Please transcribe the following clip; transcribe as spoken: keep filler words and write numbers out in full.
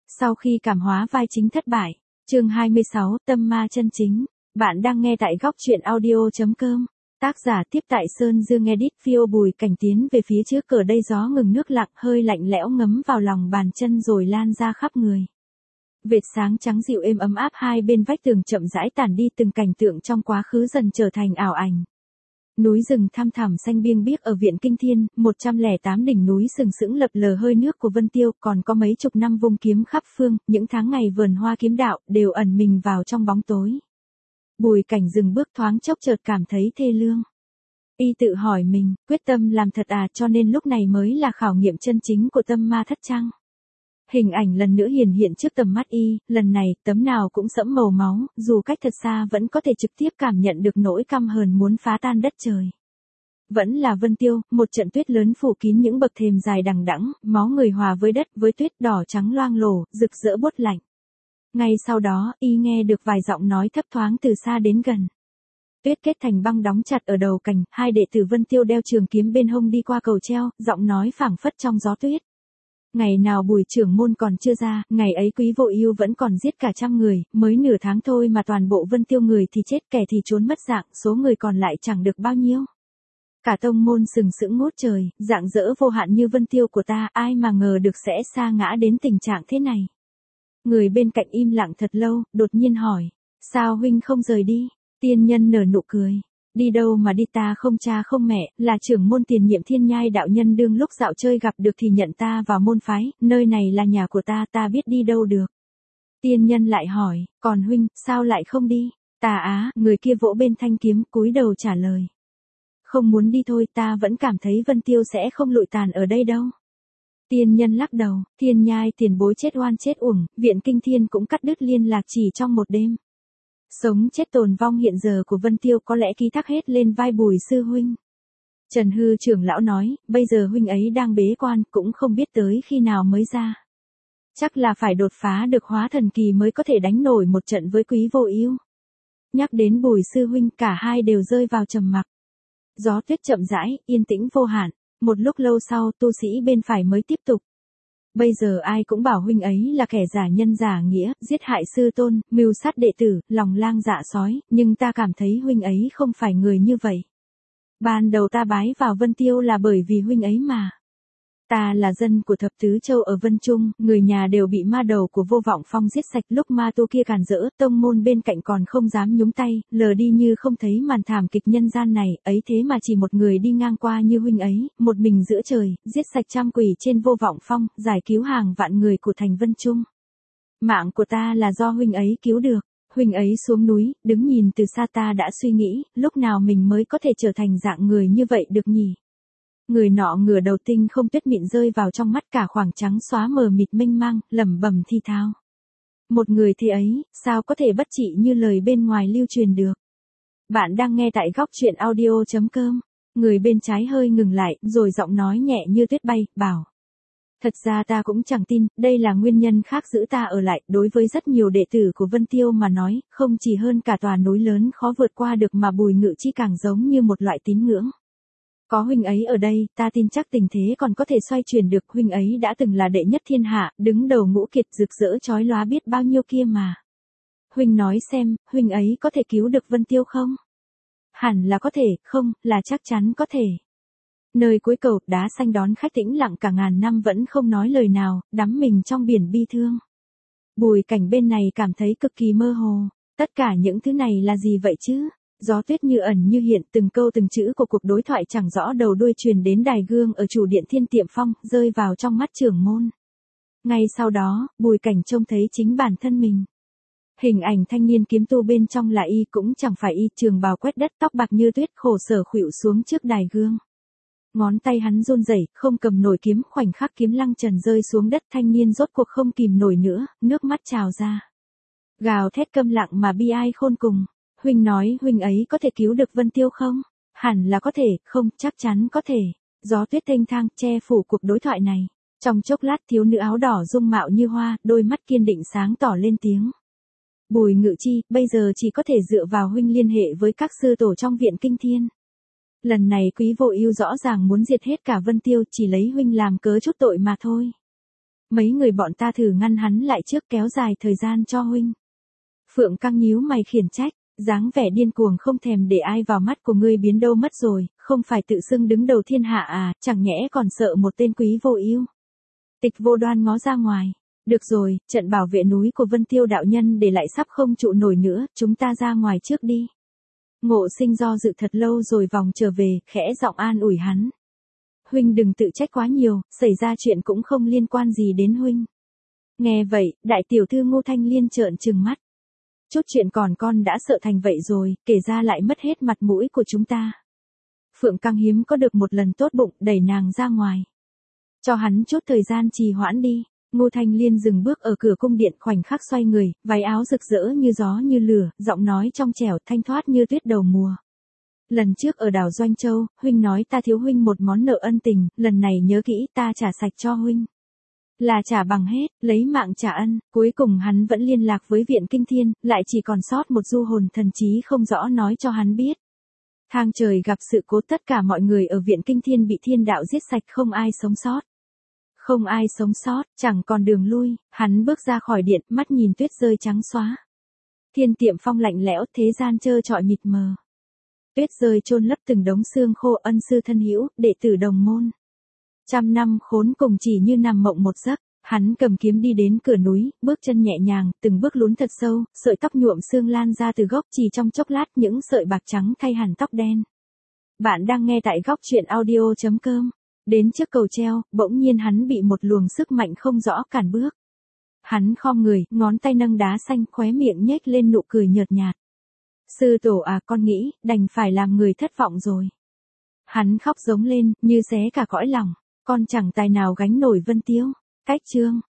Sau khi cảm hóa vai chính thất bại, chương hai mươi sáu, tâm ma chân chính. Bạn đang nghe tại góc truyện audio chấm com. Tác giả tiếp tại Sơn Dương edit phiêu Bùi Cảnh tiến về phía trước cờ đây gió ngừng nước lặng hơi lạnh lẽo ngấm vào lòng bàn chân rồi lan ra khắp người. Vệt sáng trắng dịu êm ấm áp hai bên vách tường chậm rãi tản đi từng cảnh tượng trong quá khứ dần trở thành ảo ảnh. Núi rừng thăm thẳm xanh biêng biếc ở Viện Kinh Thiên, một trăm lẻ tám đỉnh núi sừng sững lập lờ hơi nước của Vân Tiêu, còn có mấy chục năm vung kiếm khắp phương, những tháng ngày vườn hoa kiếm đạo đều ẩn mình vào trong bóng tối. Bùi Cảnh dừng bước thoáng chốc chợt cảm thấy thê lương. Y tự hỏi mình, quyết tâm làm thật à, cho nên lúc này mới là khảo nghiệm chân chính của tâm ma thất chăng? Hình ảnh lần nữa hiển hiện trước tầm mắt Y, lần này tấm nào cũng sẫm màu máu, dù cách thật xa vẫn có thể trực tiếp cảm nhận được nỗi căm hờn muốn phá tan đất trời. Vẫn là Vân Tiêu, một trận tuyết lớn phủ kín những bậc thềm dài đằng đẵng, máu người hòa với đất với tuyết đỏ trắng loang lổ, rực rỡ buốt lạnh. Ngay sau đó, Y nghe được vài giọng nói thấp thoáng từ xa đến gần. Tuyết kết thành băng đóng chặt ở đầu cành, hai đệ tử Vân Tiêu đeo trường kiếm bên hông đi qua cầu treo, giọng nói phảng phất trong gió tuyết. Ngày nào Bùi trưởng môn còn chưa ra, ngày ấy Quý Vô Ưu vẫn còn giết cả trăm người, mới nửa tháng thôi mà toàn bộ Vân Tiêu người thì chết kẻ thì trốn mất dạng, số người còn lại chẳng được bao nhiêu. Cả tông môn sừng sững ngút trời, rạng rỡ vô hạn như Vân Tiêu của ta, ai mà ngờ được sẽ sa ngã đến tình trạng thế này. Người bên cạnh im lặng thật lâu, đột nhiên hỏi, sao huynh không rời đi? Tiên nhân nở nụ cười. Đi đâu mà đi, ta không cha không mẹ, là trưởng môn tiền nhiệm Thiên Nhai đạo nhân đương lúc dạo chơi gặp được thì nhận ta vào môn phái, nơi này là nhà của ta, ta biết đi đâu được. Tiên nhân lại hỏi, còn huynh, sao lại không đi? Ta á, người kia vỗ bên thanh kiếm, cúi đầu trả lời. Không muốn đi thôi, ta vẫn cảm thấy Vân Tiêu sẽ không lụi tàn ở đây đâu. Tiên nhân lắc đầu, Thiên Nhai tiền bối chết oan chết uổng, Viện Kinh Thiên cũng cắt đứt liên lạc chỉ trong một đêm. Sống chết tồn vong hiện giờ của Vân Tiêu có lẽ ký thác hết lên vai Bùi sư huynh. Trần Hư trưởng lão nói, bây giờ huynh ấy đang bế quan, cũng không biết tới khi nào mới ra. Chắc là phải đột phá được hóa thần kỳ mới có thể đánh nổi một trận với Quý Vô Ưu. Nhắc đến Bùi sư huynh, cả hai đều rơi vào trầm mặc. Gió tuyết chậm rãi, yên tĩnh vô hạn, một lúc lâu sau tu sĩ bên phải mới tiếp tục. Bây giờ ai cũng bảo huynh ấy là kẻ giả nhân giả nghĩa, giết hại sư tôn, mưu sát đệ tử, lòng lang dạ sói, nhưng ta cảm thấy huynh ấy không phải người như vậy. Ban đầu ta bái vào Vân Tiêu là bởi vì huynh ấy mà. Ta là dân của thập tứ châu ở Vân Trung, người nhà đều bị ma đầu của Vô Vọng Phong giết sạch, lúc ma tu kia càn rỡ, tông môn bên cạnh còn không dám nhúng tay, lờ đi như không thấy màn thảm kịch nhân gian này, ấy thế mà chỉ một người đi ngang qua như huynh ấy, một mình giữa trời, giết sạch trăm quỷ trên Vô Vọng Phong, giải cứu hàng vạn người của thành Vân Trung. Mạng của ta là do huynh ấy cứu được. Huynh ấy xuống núi, đứng nhìn từ xa, ta đã suy nghĩ, lúc nào mình mới có thể trở thành dạng người như vậy được nhỉ? Người nọ ngửa đầu, tinh không tuyết mịn rơi vào trong mắt, cả khoảng trắng xóa mờ mịt mênh mang, lẩm bẩm thi thao. Một người thế ấy, sao có thể bất trị như lời bên ngoài lưu truyền được? Bạn đang nghe tại góc truyện audio chấm com. Người bên trái hơi ngừng lại, rồi giọng nói nhẹ như tuyết bay, bảo. Thật ra ta cũng chẳng tin, đây là nguyên nhân khác giữ ta ở lại, đối với rất nhiều đệ tử của Vân Tiêu mà nói, không chỉ hơn cả tòa núi lớn khó vượt qua được mà Bùi Ngự Chi càng giống như một loại tín ngưỡng. Có huynh ấy ở đây, ta tin chắc tình thế còn có thể xoay chuyển được, huynh ấy đã từng là đệ nhất thiên hạ, đứng đầu ngũ kiệt rực rỡ chói lóa biết bao nhiêu kia mà. Huynh nói xem, huynh ấy có thể cứu được Vân Tiêu không? Hẳn là có thể, không, là chắc chắn có thể. Nơi cuối cầu, đá xanh đón khách tĩnh lặng cả ngàn năm vẫn không nói lời nào, đắm mình trong biển bi thương. Bùi Cảnh bên này cảm thấy cực kỳ mơ hồ, tất cả những thứ này là gì vậy chứ? Gió tuyết như ẩn như hiện, từng câu từng chữ của cuộc đối thoại chẳng rõ đầu đuôi truyền đến đài gương ở chủ điện Thiên Tiệm Phong, rơi vào trong mắt trưởng môn. Ngay sau đó, Bùi Cảnh trông thấy chính bản thân mình. Hình ảnh thanh niên kiếm tu bên trong là Y, cũng chẳng phải Y, trường bào quét đất, tóc bạc như tuyết, khổ sở khuỵu xuống trước đài gương. Ngón tay hắn run rẩy, không cầm nổi kiếm, khoảnh khắc kiếm lăng trần rơi xuống đất, thanh niên rốt cuộc không kìm nổi nữa, nước mắt trào ra. Gào thét câm lặng mà bi ai khôn cùng. Huynh nói huynh ấy có thể cứu được Vân Tiêu không? Hẳn là có thể, không, chắc chắn có thể. Gió tuyết thênh thang che phủ cuộc đối thoại này. Trong chốc lát thiếu nữ áo đỏ dung mạo như hoa, đôi mắt kiên định sáng tỏ lên tiếng. Bùi Ngự Chi, bây giờ chỉ có thể dựa vào huynh liên hệ với các sư tổ trong Viện Kinh Thiên. Lần này Quý Vô Ưu rõ ràng muốn diệt hết cả Vân Tiêu, chỉ lấy huynh làm cớ chút tội mà thôi. Mấy người bọn ta thử ngăn hắn lại trước kéo dài thời gian cho huynh. Phượng Căng nhíu mày khiển trách, dáng vẻ điên cuồng không thèm để ai vào mắt của ngươi biến đâu mất rồi, không phải tự xưng đứng đầu thiên hạ à, chẳng nhẽ còn sợ một tên quý vô ưu. Tịch Vô Đoan ngó ra ngoài. Được rồi, trận bảo vệ núi của Vân Tiêu đạo nhân để lại sắp không trụ nổi nữa, chúng ta ra ngoài trước đi. Ngộ Sinh do dự thật lâu rồi vòng trở về, khẽ giọng an ủi hắn. Huynh đừng tự trách quá nhiều, xảy ra chuyện cũng không liên quan gì đến huynh. Nghe vậy, đại tiểu thư Ngô Thanh Liên trợn trừng mắt. Chút chuyện còn con đã sợ thành vậy rồi, kể ra lại mất hết mặt mũi của chúng ta. Phượng Căng hiếm có được một lần tốt bụng, đẩy nàng ra ngoài. Cho hắn chút thời gian trì hoãn đi. Ngô Thanh Liên dừng bước ở cửa cung điện, khoảnh khắc xoay người, váy áo rực rỡ như gió như lửa, giọng nói trong trẻo thanh thoát như tuyết đầu mùa. Lần trước ở đảo Doanh Châu, huynh nói ta thiếu huynh một món nợ ân tình, lần này nhớ kỹ, ta trả sạch cho huynh. Là trả bằng hết, lấy mạng trả ân. Cuối cùng hắn vẫn liên lạc với Viện Kinh Thiên, lại chỉ còn sót một du hồn thần trí không rõ nói cho hắn biết. Thang trời gặp sự cố, tất cả mọi người ở Viện Kinh Thiên bị thiên đạo giết sạch, không ai sống sót. Không ai sống sót, chẳng còn đường lui, hắn bước ra khỏi điện, mắt nhìn tuyết rơi trắng xóa. Thiên Tiệm Phong lạnh lẽo, thế gian trơ trọi mịt mờ. Tuyết rơi chôn lấp từng đống xương khô, ân sư thân hữu, đệ tử đồng môn. Trăm năm khốn cùng chỉ như nằm mộng một giấc. Hắn cầm kiếm đi đến cửa núi, bước chân nhẹ nhàng, từng bước lún thật sâu, sợi tóc nhuộm sương lan ra từ gốc, chỉ trong chốc lát những sợi bạc trắng thay hẳn tóc đen. Bạn đang nghe tại góc truyện audio chấm com. Đến trước cầu treo, bỗng nhiên hắn bị một luồng sức mạnh không rõ cản bước. Hắn khom người, ngón tay nâng đá xanh, khóe miệng nhếch lên nụ cười nhợt nhạt. Sư tổ à, con nghĩ, đành phải làm người thất vọng rồi. Hắn khóc giống lên, như xé cả cõi lòng, con chẳng tài nào gánh nổi Vân Tiêu. Cách chương